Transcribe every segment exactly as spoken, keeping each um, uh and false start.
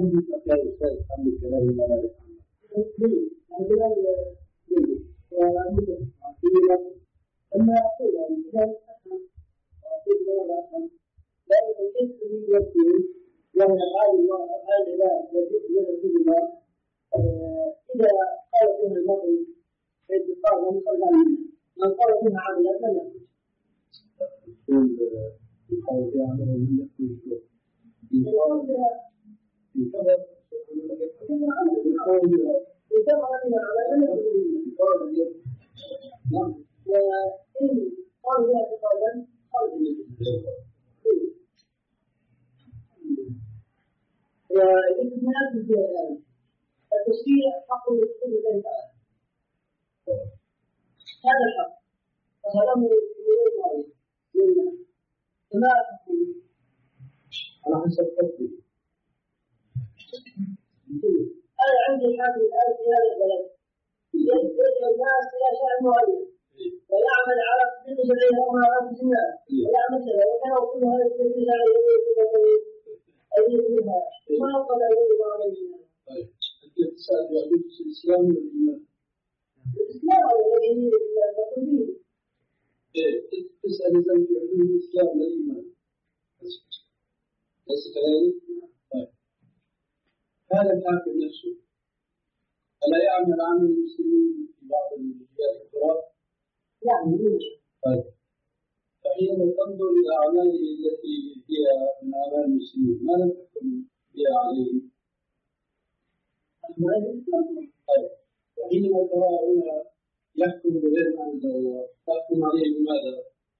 بدي يا أستاذ عن الكلام اللي أنا بفهمه. الكلام جيد وممكن أما أقول أن الكلام أفهم وأقول لا أفهم لا يمكن أن يكون وأن أفعال الله أفعال الله التي يدخل الله إذا قال فيها المرء حيث قال من قال من قال فيها عملا لم يكن. يقول يقال فيها عملا لم يكن يقال فيها في كذا يقال فيها عملا لم يكن نعم وإن قال فيها اعتقادا خرج من والاستثناءات في الآن التشريع حق لكل الله تعالى هذا الحق فهلمه غير مريض لله فما تقول على حسب قصدي أنا عندي حاكم الآن في هذا البلد يدعو الناس إلى شأن معين ويعمل على تطبيق شرعها وما أنفس الناس ويعمل كذا وكان كل هذا التدريس على يديه فيها ما قال أولي ما عليه. طيب الاقتصاد يعود في الإسلام والإيمان. الإسلام هو الذي نقول به. إيه تسأل إذا في حدود الإسلام والإيمان. ليس كذلك؟ طيب هذا الحاكم نفسه ألا يعمل عمل المسلمين في بعض الجهات الأخرى؟ يعني طيب فحينما تنظر إلى أعماله التي هي من أعمال المسلمين ما لم تكن بها عليه؟ طيب وحينما ترى هنا يحكم بغير ما أنزل الله تحكم عليه لماذا؟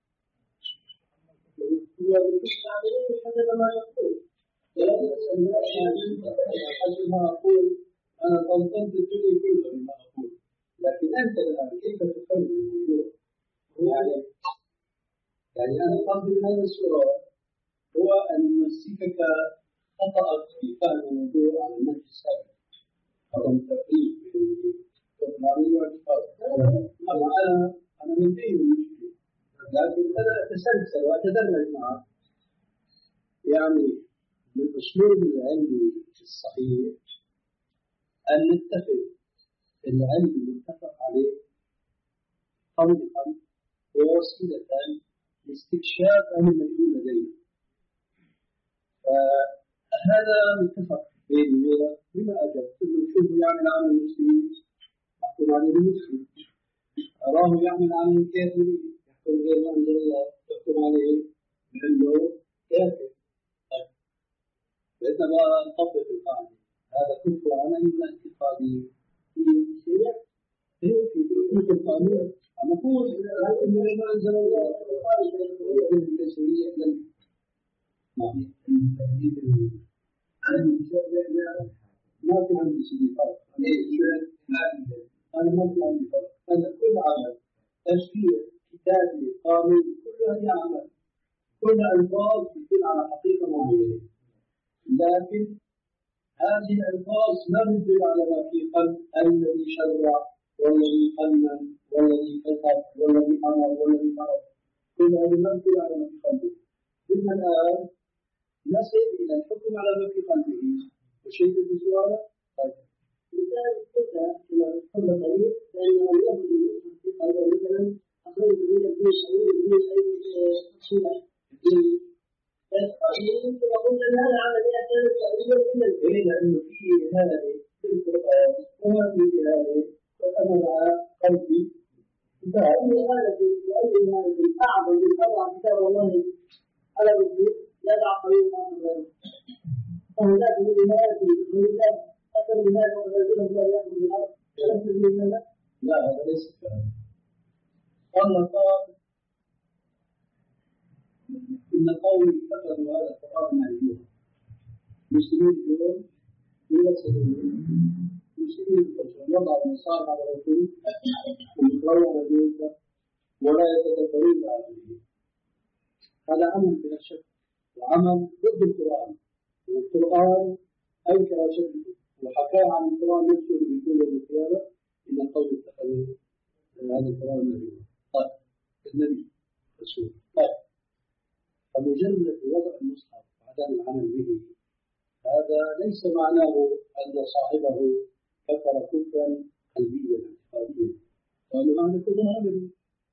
هو بالتعليم حسب ما يقول حسب ما أقول أنا طنطنت الدنيا كلها مما أقول لكن أنت الآن كيف تفهم الموضوع؟ يعني يعني أنا قصدي من هذا السؤال هو أن يمسكك خطأك في فهم الموضوع على النهج السابق عدم التفريق بين الإسلامي والاعتقاد. أما أنا أنا من بين المشكلة لكن أنا أتسلسل وأتدرج معك يعني من أسلوب العلم الصحيح أن نتفق العلم المتفق عليه طريقا ووسيلة لاستكشاف أهل المجهول لدينا. فهذا متفق بيني وبينك بما أجبت إنه شوف يعمل عمل المسلمين يحكم عليه المسلم أراه يعمل عمل الكافرين يحكم غير ما أنزل الله يحكم عليه لأنه كافر. طيب بإنما نطبق القاعدة هذا كفر عملي ولا اعتقادي في شيء هي في كفر القانون المفروض لكن ما أنزل الله يقول التسوية لم نعم ما في عندي شيء فرق أنا ما في عندي فرق أنا كل عمل تشريع كتابي قانون كل هذه عمل كل ألفاظ تدل على حقيقة معينة لكن هذه الألفاظ لا تدل على ما في قلب الذي شرع والذي قنن والذي كتب والذي أمر والذي فرض كل هذه لا تدل على ما في قلبه. إذن الآن نصل إلى الحكم على ما في قلبه وشيء في سؤاله طيب مثال كذا كما قلنا قليل لأنه يأخذ المسلم في قلبه مثلا أخرج من الجيش أو الجيش أي صورة يمكن أقول أن هذا عمل يحتاج تأويلا من البين لأنه فيه هذه في القرآن وهذه هذه وأمر على قلبي فأي هذا وأي هذا أعظم من أضع كتاب الله على وجهه يدع قليلا من فهناك من الناس من أكثر من هذا وغيرهم لا يأخذ الأرض لا هذا ليس كلام قال قال إن قوم اتخذوا هذا القرآن مهجورا مسلمين اليوم يوصلون مسلمين الفجر وضع المصاب على الرسول ويقرأوا على ذلك ولا يتدبرون عليه هذا عمل بلا شك وعمل ضد القرآن والقرآن أنكر شده وحكى عن القرآن نفسه بيقول القيامة إن قوم اتخذوا هذا القرآن مهجورا. طيب النبي رسول طيب فمجرد وضع المصحف وعدم العمل به هذا ليس معناه أن صاحبه كفر كفرا قلبيا اعتقاديا، قالوا هذا كفر عملي.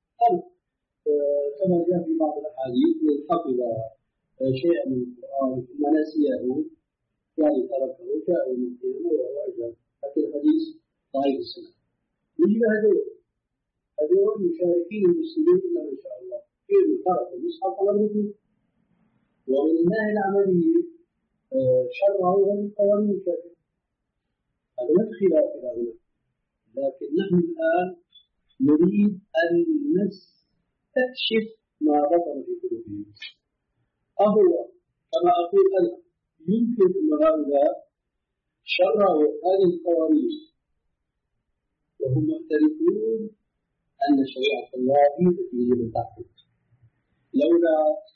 كما جاء في بعض الأحاديث من حفظ شيئا من القرآن ثم نسيه يعني تركه جاء يوم القيامة وهو أجل، لكن الحديث ضعيف السنة. نجد هذول هذول مشاركين المسلمين إلا ما شاء الله في ترك المصحف على الوجود. ومن الناحية العملية شرعوا هذه القوانين الشرعية، هذا ما في خلاف هنا، لكن نحن الآن نريد أن نستكشف ما بطن في قلوبهم. أهو كما أقول أنا يمكن أن هؤلاء شرعوا هذه القوانين وهم معترفون أن شريعة الله هي التي يجب أن تحكم. لولا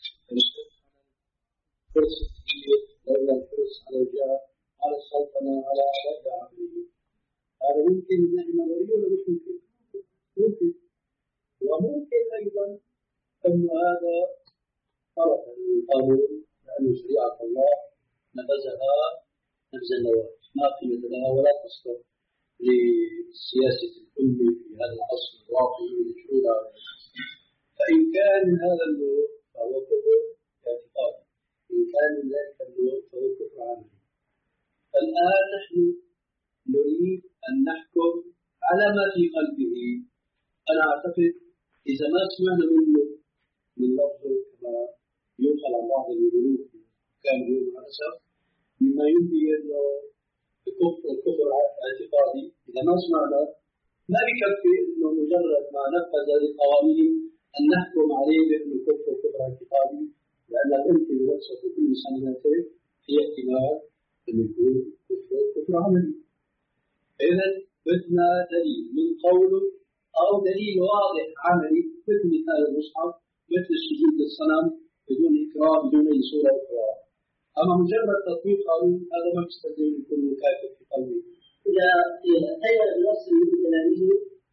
الفرس لولا الفرس على الجاه على السلطنة على غير عقله، هذا ممكن من ناحية نظرية ولا مش ممكن؟ ممكن. وممكن أيضا أن هذا فرق القانون لأن شريعة الله نبذها نبذ النواه، ما قيمة لها ولا تصلح لسياسة الأمة في هذا العصر الواقعي والشهود. فإن كان هذا النوع فهو كفر اعتقادي، إن كان من ذلك النوع فهو كفر عملي. فالآن نحن نريد أن نحكم على ما في قلبه. أنا أعتقد إذا ما سمعنا منه من لفظه كما ينقل عن بعض الملوك كان يقول مع الأسف مما ينبي أنه الكفر الكفر اعتقادي، إذا ما سمعنا ما بكفي أنه مجرد ما نفذ هذه القوانين أن نحكم عليه بأنه الكفر كفر اعتقادي، لأن الأنت بنفسه في كل سنتين في احتمال أن يكون كفر كفر عملي. إذا بدنا دليل من قوله أو دليل واضح عملي مثل مثال المصحف، مثل سجود الصنم بدون إكراه بدون أي صورة أخرى. أما مجرد تطبيق قانون هذا ما يستلزم يكون كافر في قلبه. إذا تخيل النص من كلامه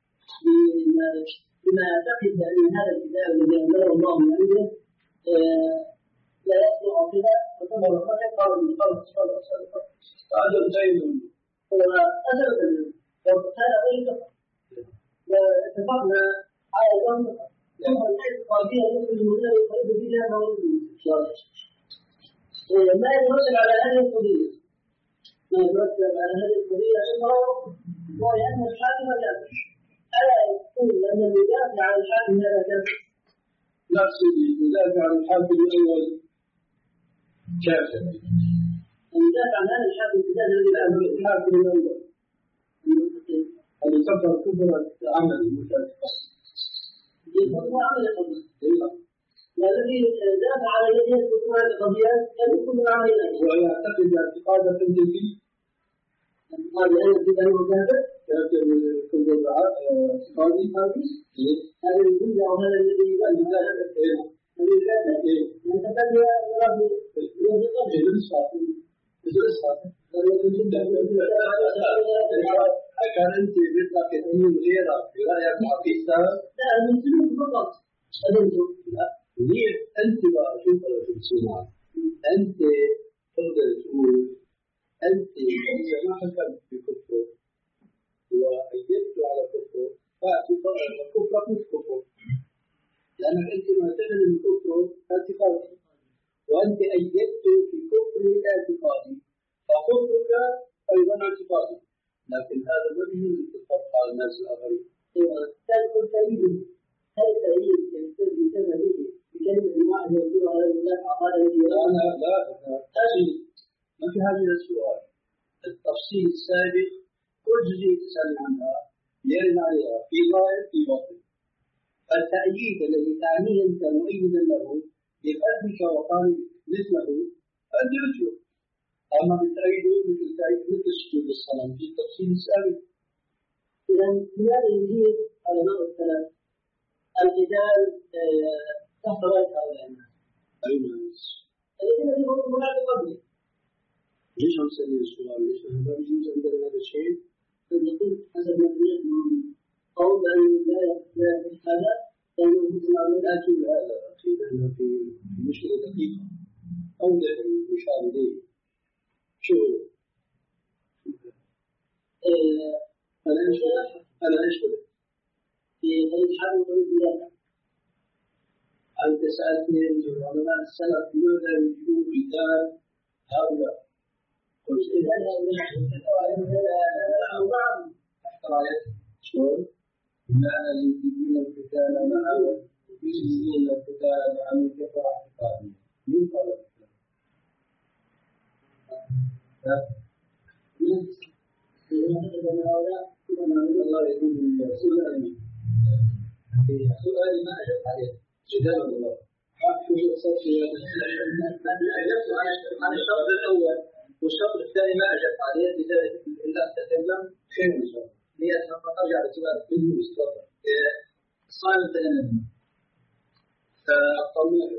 بما يعتقد أن هذا الكتاب الذي أنزله الله من عنده لا يصلح كذا وتمر الرجل قال من قال صلى الله عليه وسلم هذا زين أجل هذا غير واتفقنا على الأمر لما الاعتقادية يخرج منها ويخرج بها موجود ما يترتب على هذه القضية ما يترتب على هذه القضية أنه هو لأن الحاكم كافر. ألا يقول أن المدافع عن الحاكم هذا كافر؟ لا سيدي، المدافع عن الحاكم الأول كافر. المدافع عن هذا الحاكم الثاني الذي لا يملك الحاكم الأول الذي كفر كفر عملي مش اعتقادي. يكفر عمل قضية. والذي دافع على يده الكفر القضيات كان يكون عملا. ويعتقد اعتقادا تنزيلي. قال أنا كذا وكذا. كافر كفر اعتقادي خالص. هذا الجزء أو هذا الذي يقال الذي كافر. يتبنى وراه يتقبل الصافي. الصافي. كان أنت بدك تقول غيرك برأيك عقيدة؟ لا المسلمين فقط. لا ليه أنت بقى شوف أنا شو بسمع أنت تقدر تقول أنت إذا ما حكمت بكفر وأيدت على كفر فاعتقاد أن كفرك مش كفر، لأنك أنت معتقد أن كفر اعتقادي وأنت أيدت في كفر الاعتقادي فكفرك أيضا اعتقادي، لكن هذا ما به تطبق على الناس الآخرين. تدخل تأييد هل تأييد يستلزم كذا به بكلمة واحدة يقول هذا المدافع قال الذي لا لا لا تفصيل ما في هذا السؤال. التفصيل السابق كل جزئية تسأل عنها يرد عليها في ظاهر في باطن. فالتأييد الذي تعنيه أنت مؤيدا له بقلبك وقالب مثله أنت مثله، أما بالتأييد مثل تأييد مثل سجود الصنم في التفصيل السابق. إذا خلال الجيل علماء السلام القتال تحت راية هؤلاء الناس. أي ناس؟ الذين يكونون هناك قبل. ليش هم سألين السؤال؟ ليش ما يجوز عندنا هذا الشيء؟ فنقول حسب ما يقول قول أن لا يفعل هذا لأنه مثل ما لكن هذا أخي لأن في مشكلة دقيقة أولا المشار إليه شو أنا إيش أنا إيش قلت؟ في الحال والزيادة. أنت سألتني علماء السلف لماذا يجيبون مثال هؤلاء؟ قلت إذا تحت راية شلون؟ ما يجيبون القتال معه يجيبون القتال معه من كفر اعتقادي. من قال الكلام؟ الله يكون سؤالي سؤالي ما أجبت عليه جدال الله عن الشرط الأول والشرط الثاني ما أجبت عليه لذلك إلا أتكلم خير إن شاء الله لأن أرجع لسؤال كله مستقبل الصائم الثاني فأطلع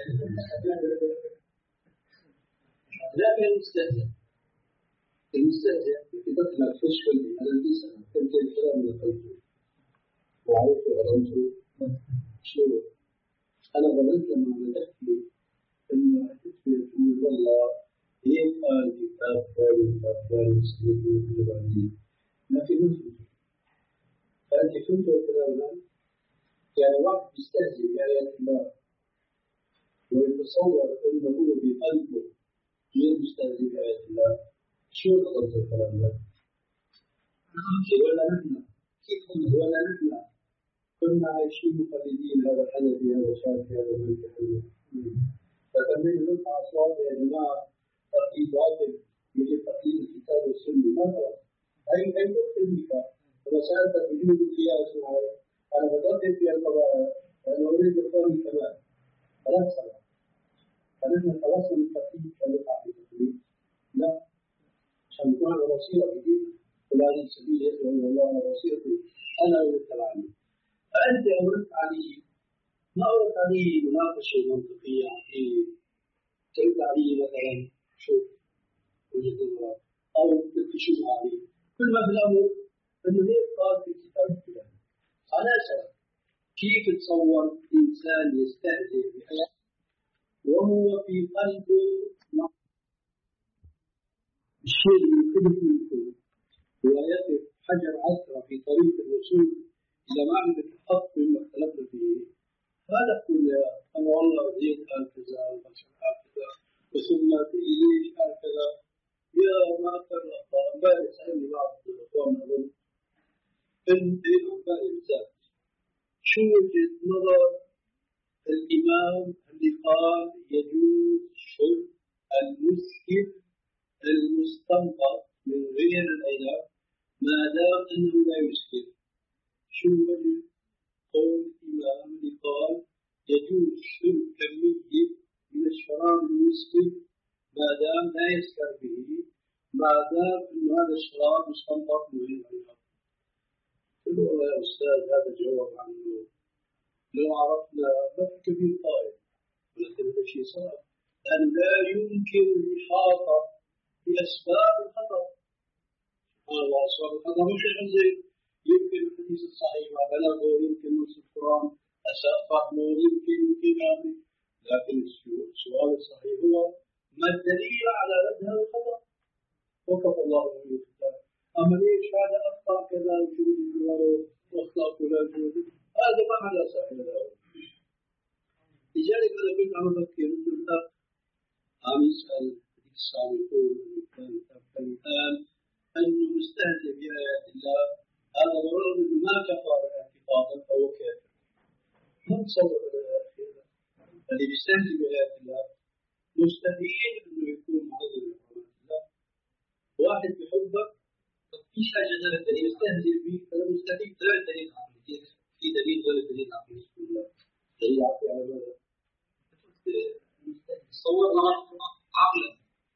لكن المستهزئ المستهزئ يدخل الفشل الذي سنتم الكلام من قلبه وعرفت غلطه شو أنا ظننت لما بدأت إنه أتكفي تقول والله إيه قال كتاب قال كتاب قال مسلم بالبعدين ما في مثل فأنت كنت كلامنا يعني واحد يستهزئ بآيات الله ويتصور أنه هو بقلبه غير مستهزئ بآيات الله شو غلط الكلام ده؟ ولا نحن كيف ولا نحن كنا عايشين مقلدين هذا الحنفي هذا الشافعي هذا المالكي فتمنى نطلع أصوات يا جماعة تقليد باطل يجب تقليد الكتاب والسنة مثلا أي أي وقت المثال ومسألة وجود القياس معي أنا بدأت في القضايا لأنه أريد القول كمان ثلاث سنوات فنحن نتواصل التقليد كنقع في التقليد لا عشان نكون على بصيرة جديدة ولا سبيل يدعو إلى الله على بصيرة أنا والتبعني فأنت أردت عليه ما أردت عليه مناقشة منطقية في قلت عليه مثلا شوف وجهة النظر أو تكتشف عليه كل ما في الأمر أنه ليه قال في الكتاب الفلاني أنا أسأل كيف تصور إنسان يستهزئ بآيات وهو في قلبه الشيء اللي يمكنه يكون ويقف حجر عثرة في طريق الوصول إلى معرفة الحق مما اختلفنا فيه هذا كل أنا والله زيد قال كذا وبشر قال كذا وثم إليه قال كذا يا ما أكثر الأخطاء امبارح سألني بعض الأخوان أظن إن امبارح بالذات شو وجهة نظر الإمام اللي قال يجوز شرب المسكر المستنبط من غير العلاج ما دام أنه لا يسكر شو وجه قول الإمام اللي قال يجوز شرب كمية من الشراب المسكر ما دام لا يسكر به ما دام أن هذا الشراب مستنبط من غير العلاج قل والله يا أستاذ هذا جواب عنه لو عرفنا ما في كبير قائل ولكن هذا شيء صعب أن لا يمكن الإحاطة بأسباب الخطأ الله أسباب الخطأ مش زين يمكن الحديث الصحيح ما بلغه يمكن نص القرآن أساء فهمه يمكن يمكن يعني لكن السؤال الصحيح هو ما الدليل على رد هذا الخطأ وكفى الله من الكتاب أما ليش هذا أخطأ كذا وجود الغرور وأخطأ فلان هذا ما على ساحل الأول لذلك أنا كنت عم أفكر أنه عم يسأل الإنسان يقول الآن أنه مستهزئ بآيات الله هذا مرض أنه ما كفر اعتقادا فهو كافر ما تصور اللي بيستهزئ بآيات الله مستحيل أنه يكون معظم لحرمات الله واحد بحبك في حاجة غير الدليل يستهزئ به فلا مستحيل غير الدليل عقلي في دليل غير الدليل عقلي بسم الله دليل عقلي على ماذا؟ تصور عقلا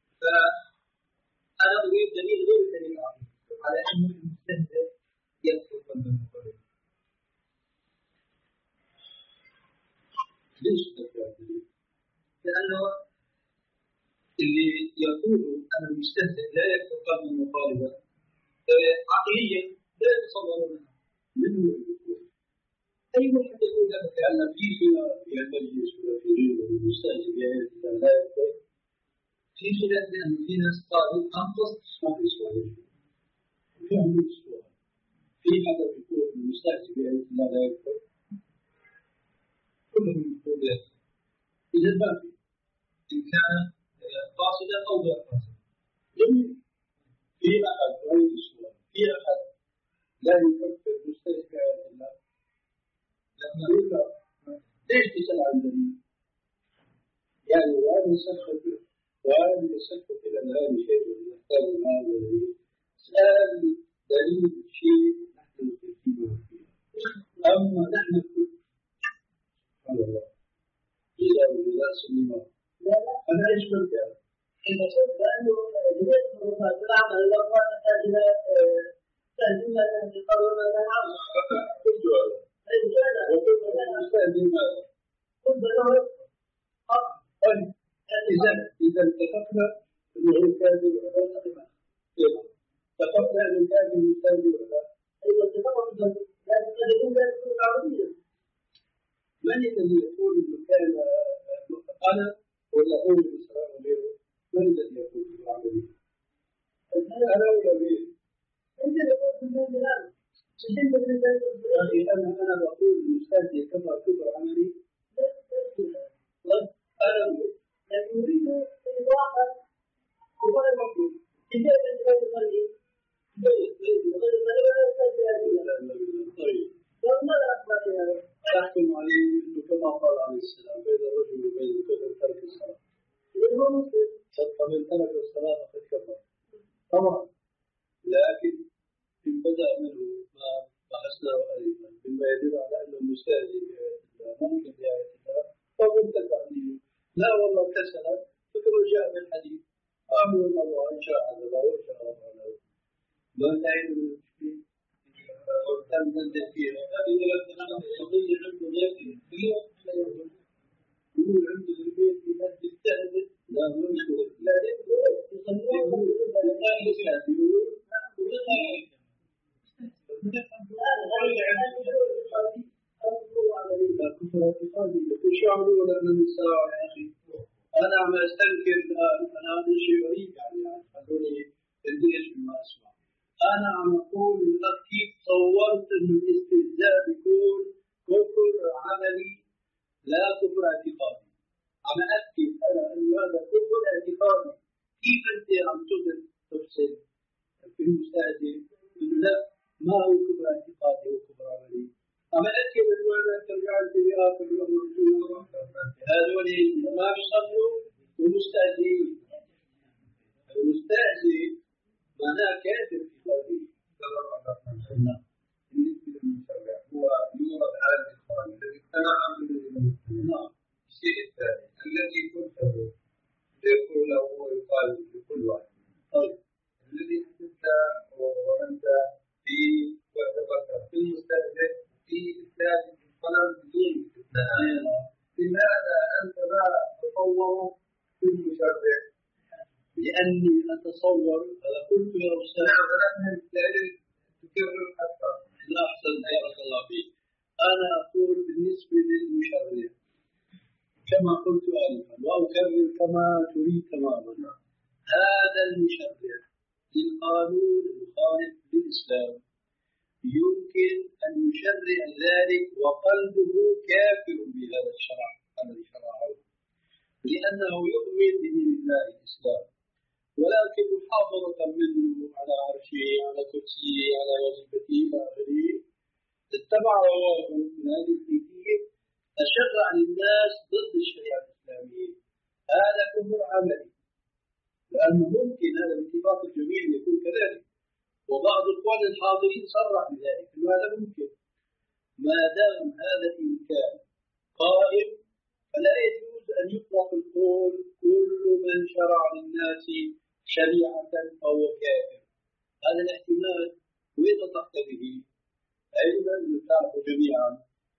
فأنا أريد دليل غير الدليل العقلي على أن المستهزئ يدخل قلب المقرر ليش تدخل الدليل؟ لأنه اللي يقول أن المستهزئ لا يدخل قلب المقاربة عقليا لا يتصور منها من هو يقول أي واحد يقول لك أن في في المجلس ولا في غيره المستهزئ بآيات الله لا يدخل في خلاف لأن في ناس قالوا أنقص ما في سؤال في عندك سؤال في هذا يقول المستهزئ بآية الله لا يكفر كلهم يقول ذلك إذا ما في إن كان قاصدا أو غير قاصدا جميل في أحد غير السؤال في أحد لا يكفر المستهزئ بآية الله لما يقرأ ليش تسأل عن الدليل؟ يعني وهذا يسخف وهذا يسخف إلى الآن شيء يحتاج هذا الدليل سأل دليل شيء نحن نتكلم فيه أما نحن كل سبحان الله جزاء جزاء سليمان أنا إيش قلت يعني؟ إذا قلت بأنه جميع التصرفات بالعمل إذا كانت تحتاج إلى تهزيم الانتقال وما نعم قلت هذا وقلت مستهزئ ماذا؟ قلت له إذا إذا اتفقنا أنه كاذب ولا اتفقنا أنه كاذب مستهزئ ولا أيضا اتفقنا لكن قد يكون ذلك عربيا من الذي يقول أنه كان أنا ولا هو الإسلام غيره؟ من الذي يقول أنه عربي؟ أنا ولا غيره؟ أنت يقول من الآن يعني أنا أنا بقول المستهزئ كفر كفر عملي أنا لكن يريد إضافة كفر المطلوب إذا كان غير المرئي غير غير المرئي ولا يستهزئ هذه طيب وماذا أخبر هذا؟ تحكم عليه أنه كما قال عليه السلام بين الرجل وبين الكفر ترك الصلاة فمن ترك الصلاة فقد كفر طبعا لكن إن بدأ منه ما بحثناه أيضا مما يدل على أنه مستهزئ بآية الله ممكن بآية الله فمن تبع دينه لا والله كسل فكره جاء بالحديث آمن الله إن شاء الله وإن شاء الله له ما تعين من المشكلين وكان تنزل فيها هذه لما يضي عنده يقين اليوم يقول عنده البيت في ناس تستهزئ لا مشكلة لا يقول يصلون لا يستهزئون كفر اعتقادي يقول شو عملوا ولا أنا الساعة يا أخي أنا ما أستنكر الآن أنا هذا شيء غريب يعني خلوني أندهش بما أسمع أنا عم أقول لك كيف تصورت إنه الاستهزاء بيكون كفر عملي لا كفر اعتقادي عم أكد أنا إنه هذا كفر اعتقادي كيف أنت عم تقدر تفصل في المستهزئ إنه لا ما هو كفر اعتقادي هو كفر عملي أما أكيد أنه أنا ترجع الفيديوهات الرجوع هذول ما بيصلوا ومستهزئين المستهزئ معناه كافر في قلبه نعم بالنسبة للمشرع هو يورد على الإخوان الذي اقتنع نعم الشيء الثاني الذي كنت يقول له ويقال لكل واحد طيب الذي حدثت وأنت في وتذكر في المستهزئ في إسلام القلم بدون استثناء لماذا أنت لا تتصور في المشرع؟ لأني أتصور أنا قلت يا أستاذ نعم تكرر حتى لا أحسن بارك الله فيك أنا أقول بالنسبة للمشرع كما قلت آنفا وأكرر كما تريد تماما هذا المشرع للقانون المخالف للإسلام يمكن أن يشرع ذلك وقلبه كافر بهذا الشرع الذي شرعه لأنه يؤمن بدين الله الإسلام ولكن محافظة منه على عرشه على كرسيه على وظيفته إلى آخره اتبع رواه من هذه الكيفية أشرع للناس ضد الشريعة الإسلامية هذا كفر عملي لأنه ممكن هذا باتفاق الجميع أن يكون كذلك وبعض الإخوان الحاضرين صرح بذلك أنه هذا ممكن ما دام هذا الإمكان قائم فلا يجوز أن يطلق القول كل من شرع للناس شريعة فهو كافر هذا الاحتمال ويتقتضي علما نتعرف جميعا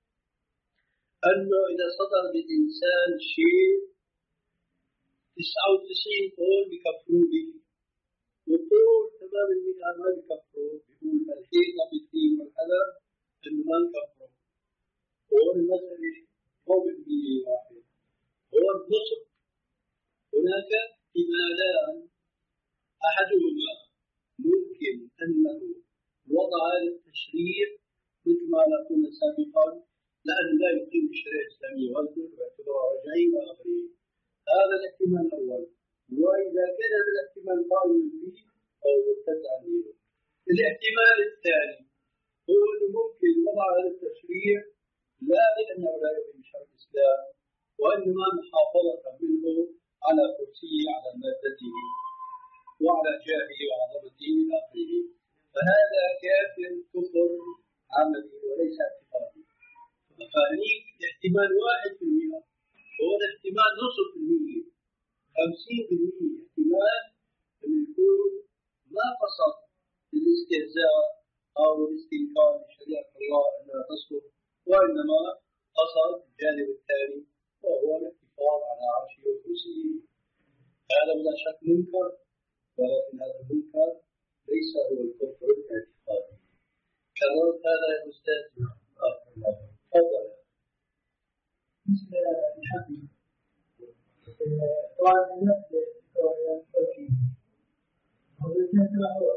أنه إذا صدر بالإنسان شيء تسعة وتسعين قول بكفروا به وقول تمام المئة ما بكفروا بيقول الحيطة بالدين والحذر أنه ما نكفروا هو المسألة هو بالمية واحد هو النصب هناك احتمالان، أحدهما ممكن أنه وضع للتشريع مثل ما قلنا سابقا لأنه لا يقيم الشريعة الإسلامية وزن واعتباره رجعي وآخره. هذا الاحتمال الأول. وإذا كان هذا الاحتمال قائما فيه فهو مرتد عن دينه. الاحتمال الثاني هو أنه ممكن وضع للتشريع لا لأنه لا يقيم شرع الإسلام وإنما محافظة منه على كرسيه على مادته وعلى جاهه وعظمته إلى آخره. فهذا كافر كفر عملي وليس اعتقادي. فهنيك احتمال واحد في المئة وهو الاحتمال نصف في المئة، خمسين في المئة احتمال أن يكون ما قصد الاستهزاء أو الاستنكار بشريعة الله أنها تصلح، وإنما قصد الجانب الثاني وهو الاحتفاظ على عرشه وكرسيه. هذا بلا شك منكر، ولكن هذا المنكر ليس هو الكفر الاعتقادي. كررت هذا يا أستاذ؟ تفضل. بسم الله الرحمن الرحيم. طبعا نفس التوكيد هو الجنة هو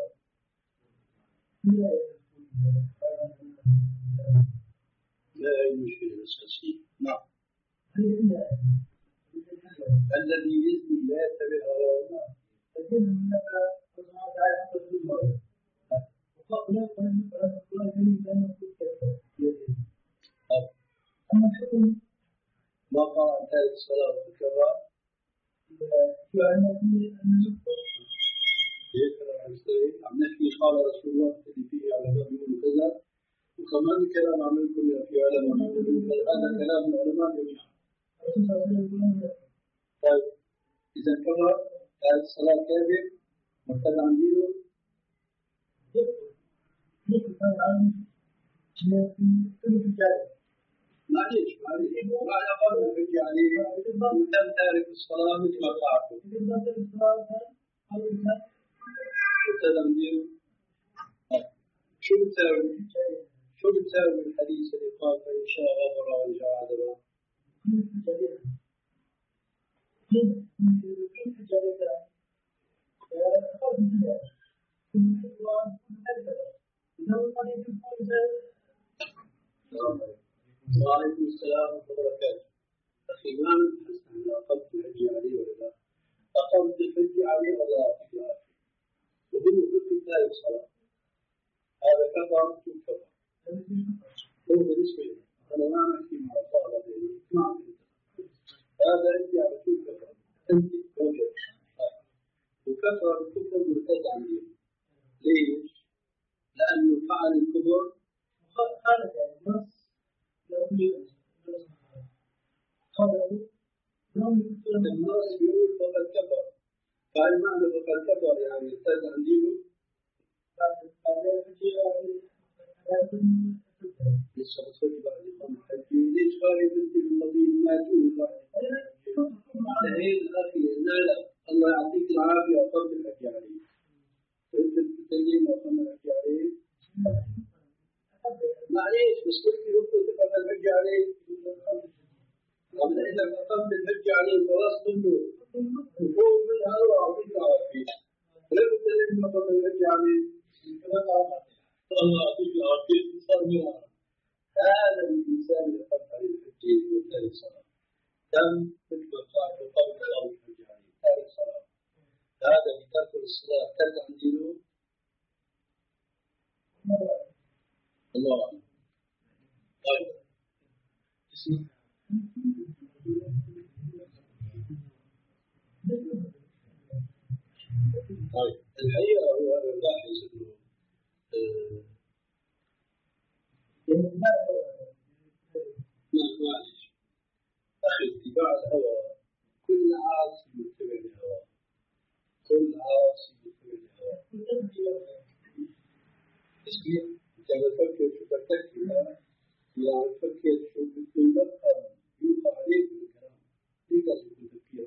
لا أي مشكلة أساسية. نعم. الذي يزني لا يتبع هواه. لكن هناك الله تعالى حفظ الله وقال لا قال الله جميل أن يكون كذا. أما الحكم ما قال عن هذه الصلاة الكبار يعني أن يكون يكرر عن السيد عن نحكي قال رسول الله الذي فيه على باب يقول كذا، وكمان كلام عملكم يا في علماء هذا كلام العلماء جميعا. طيب إذا كبر هذه الصلاة كاذب مرتد عن دينه معليش معليش بعد أقل نحكي عليه لم تعرف الصلاة مثل ما تعرفه مرتد عن دينه. شو بتساوي؟ شو بتساوي الحديث اللي قال فإن شاء غفر وإن شاء عذب؟ وعليكم السلام ورحمة الله وبركاته. أخي ما نحس أن أقمت الحج عليه ولا لا؟ أقمت الحج عليه ولا أقمت عليه؟ وبالنسبة لله الصلاة هذا كفر شو كفر؟ هو بالنسبة لي أنا ما أحكي مع الصلاة ما أحكي هذا أنت على شو كفر؟ أنت وجد وكفر الكفر مرتد عن دينه. ليش؟ لأنه فعل الكفر خالد النص الناس يقول فقد كفر، فهل معنى فقد كفر يعني ارتد عن دينه؟ لسه بصلي بعد إقامة الحج ليش خارج أنت من قضية ما تقول بعدين أخي لا لا الله يعطيك العافية أقمت الحج عليه أنت بتتكلم أقمت الحج عليه معليش بس قلت لي أقمت الحج عليه قبل إذا أقمت الحج عليه خلاص منه وفوق من هذا وأعطيك العافية لا بتتكلم أقمت الحج عليه الله يعطيك العافية صار منها. هذا الإنسان يقف على الحج وتارك الصلاة تم مثل ما قال قبل الله الحج عليه تارك الصلاة. هذا بترك الصلاة ترك عن دينه الله أعلم. طيب طيب الحقيقة هو أنا لاحظ إنه معلش أخي اتباع الهوى كل عاصي يتبع الهوى كل عاصي يتبع الهوى. اسمي أنت بتفكر شو بتفكر يعني بتفكر شو بتلقى يوقع عليك بالكلام ليك لازم تفكر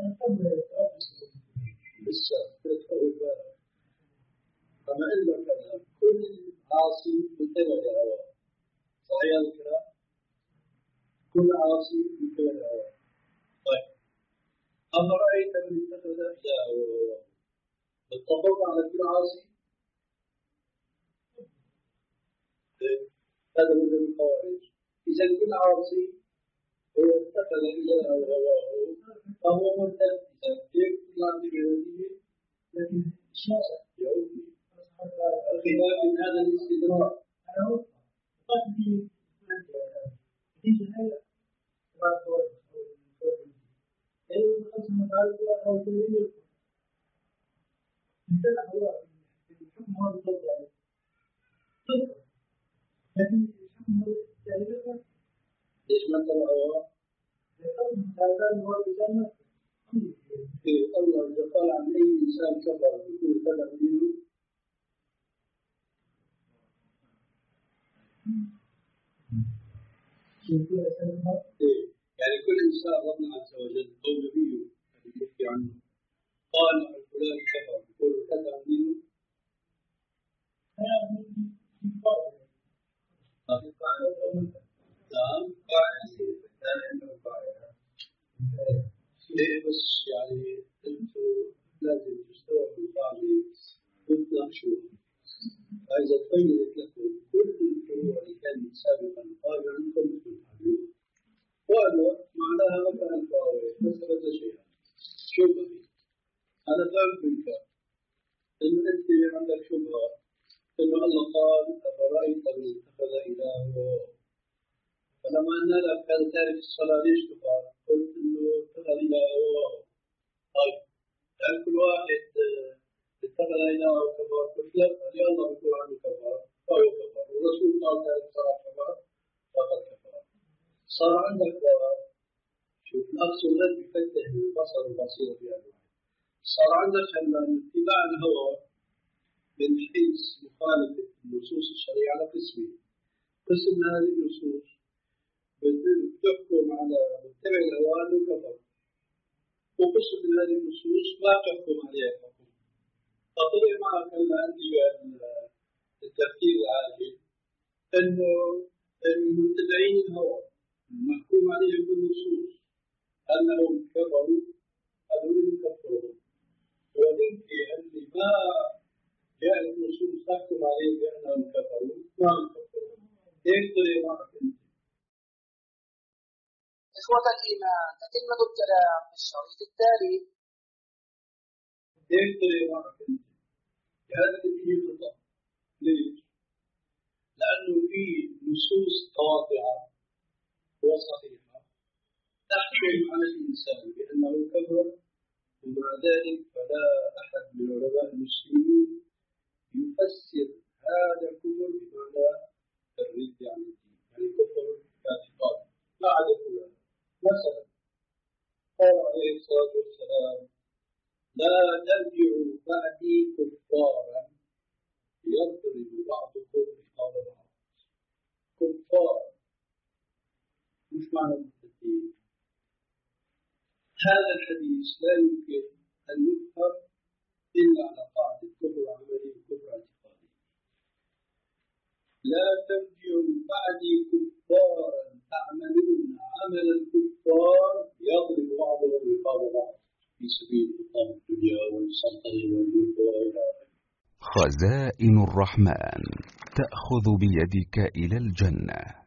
لسه تتفوق بالك أما إلا كلام كل عاصي يتبع الهوى صحيح الكلام كل عاصي يتبع الهوى. طيب أفرأيت من اتخذ إلهه اتفق على المعاصي هذا من الخوارج. إذا كل عاصي هو اتخذ إلهه هواه فهو مرتد. يكفر عن بلده لكن شاء يعود الخلاف من هذا الاستدراك. ليش ما ترى الله إذا قال عن أي إنسان كفر يقول كذا دينه يعني كل إنسان ربنا عز وجل أو نبيه الذي يحكي عنه قال عن فلان كفر يقول كذا دينه نعم ليه بس يعني أنتم لازم تستوعبوا القاعدة وتناقشوها. فإذا تبينت لكم كل الفروع اللي كانت سابقا قال عنكم تفعلون وهذا معناها مثلا الفواويل بس هذا شيء شبهي. أنا فاهم منك إنه أنت عندك شبهة إنه الله قال أفرأيت من اتخذ إلهه فلما أن هذا كان تارك الصلاة ليش تقال؟ قلت إنه اتخذ إلهه. طيب هل كل واحد اتخذ إلهه كفر؟ قلت لا اللي الله بيقول عنه كفر فهو كفر والرسول قال تارك الصلاة كفر فقد كفر. صار عندك شوف الأقصى الغد بفتح البصر والبصيرة في هذا. صار عندك أن اتباع الهوى من حيث مخالفة النصوص الشرعية على قسمين. قسم من هذه النصوص بتحكم على متبع الهوى أنه كفر وقسم من هذه النصوص ما تحكم عليها حكم. فطلع معك عندي التفكير العاجل أنه المتبعين الهوى المحكوم عليهم بالنصوص أنهم كفروا هذول يكفرون ولكن اللي ما جاء النصوص تحكم عليهم بأنهم كفروا ما يكفرون. هيك طلع معك أنت. إخوة الإيمان تتمة الكلام في الشريط التالي. هيك طلع معك أنت. هذا فيه خطأ. ليش؟ لأنه في نصوص قاطعة وصحيحة تحكم على الإنسان بأنه كفر ومع ذلك فلا أحد من علماء المسلمين يفسر هذا الكفر بمعنى الرد عن الدين يعني كفر كاعتقاد ما عدا فلان. مثلا قال عليه الصلاة والسلام لا ترجعوا بعدي كفارا يضرب بعضكم رقاب بعض. كفار مش معنى المرتدين. هذا الحديث لا يمكن أن يفهم إلا على قاعدة كفر عملي وكفر اعتقادي. لا ترجعوا بعدي كفارا تعملون عمل الكفار يضرب بعضهم رقاب بعض في سبيل إقام الدنيا والسلطنة والملك وإلى آخره. خزائن الرحمن تأخذ بيدك إلى الجنة.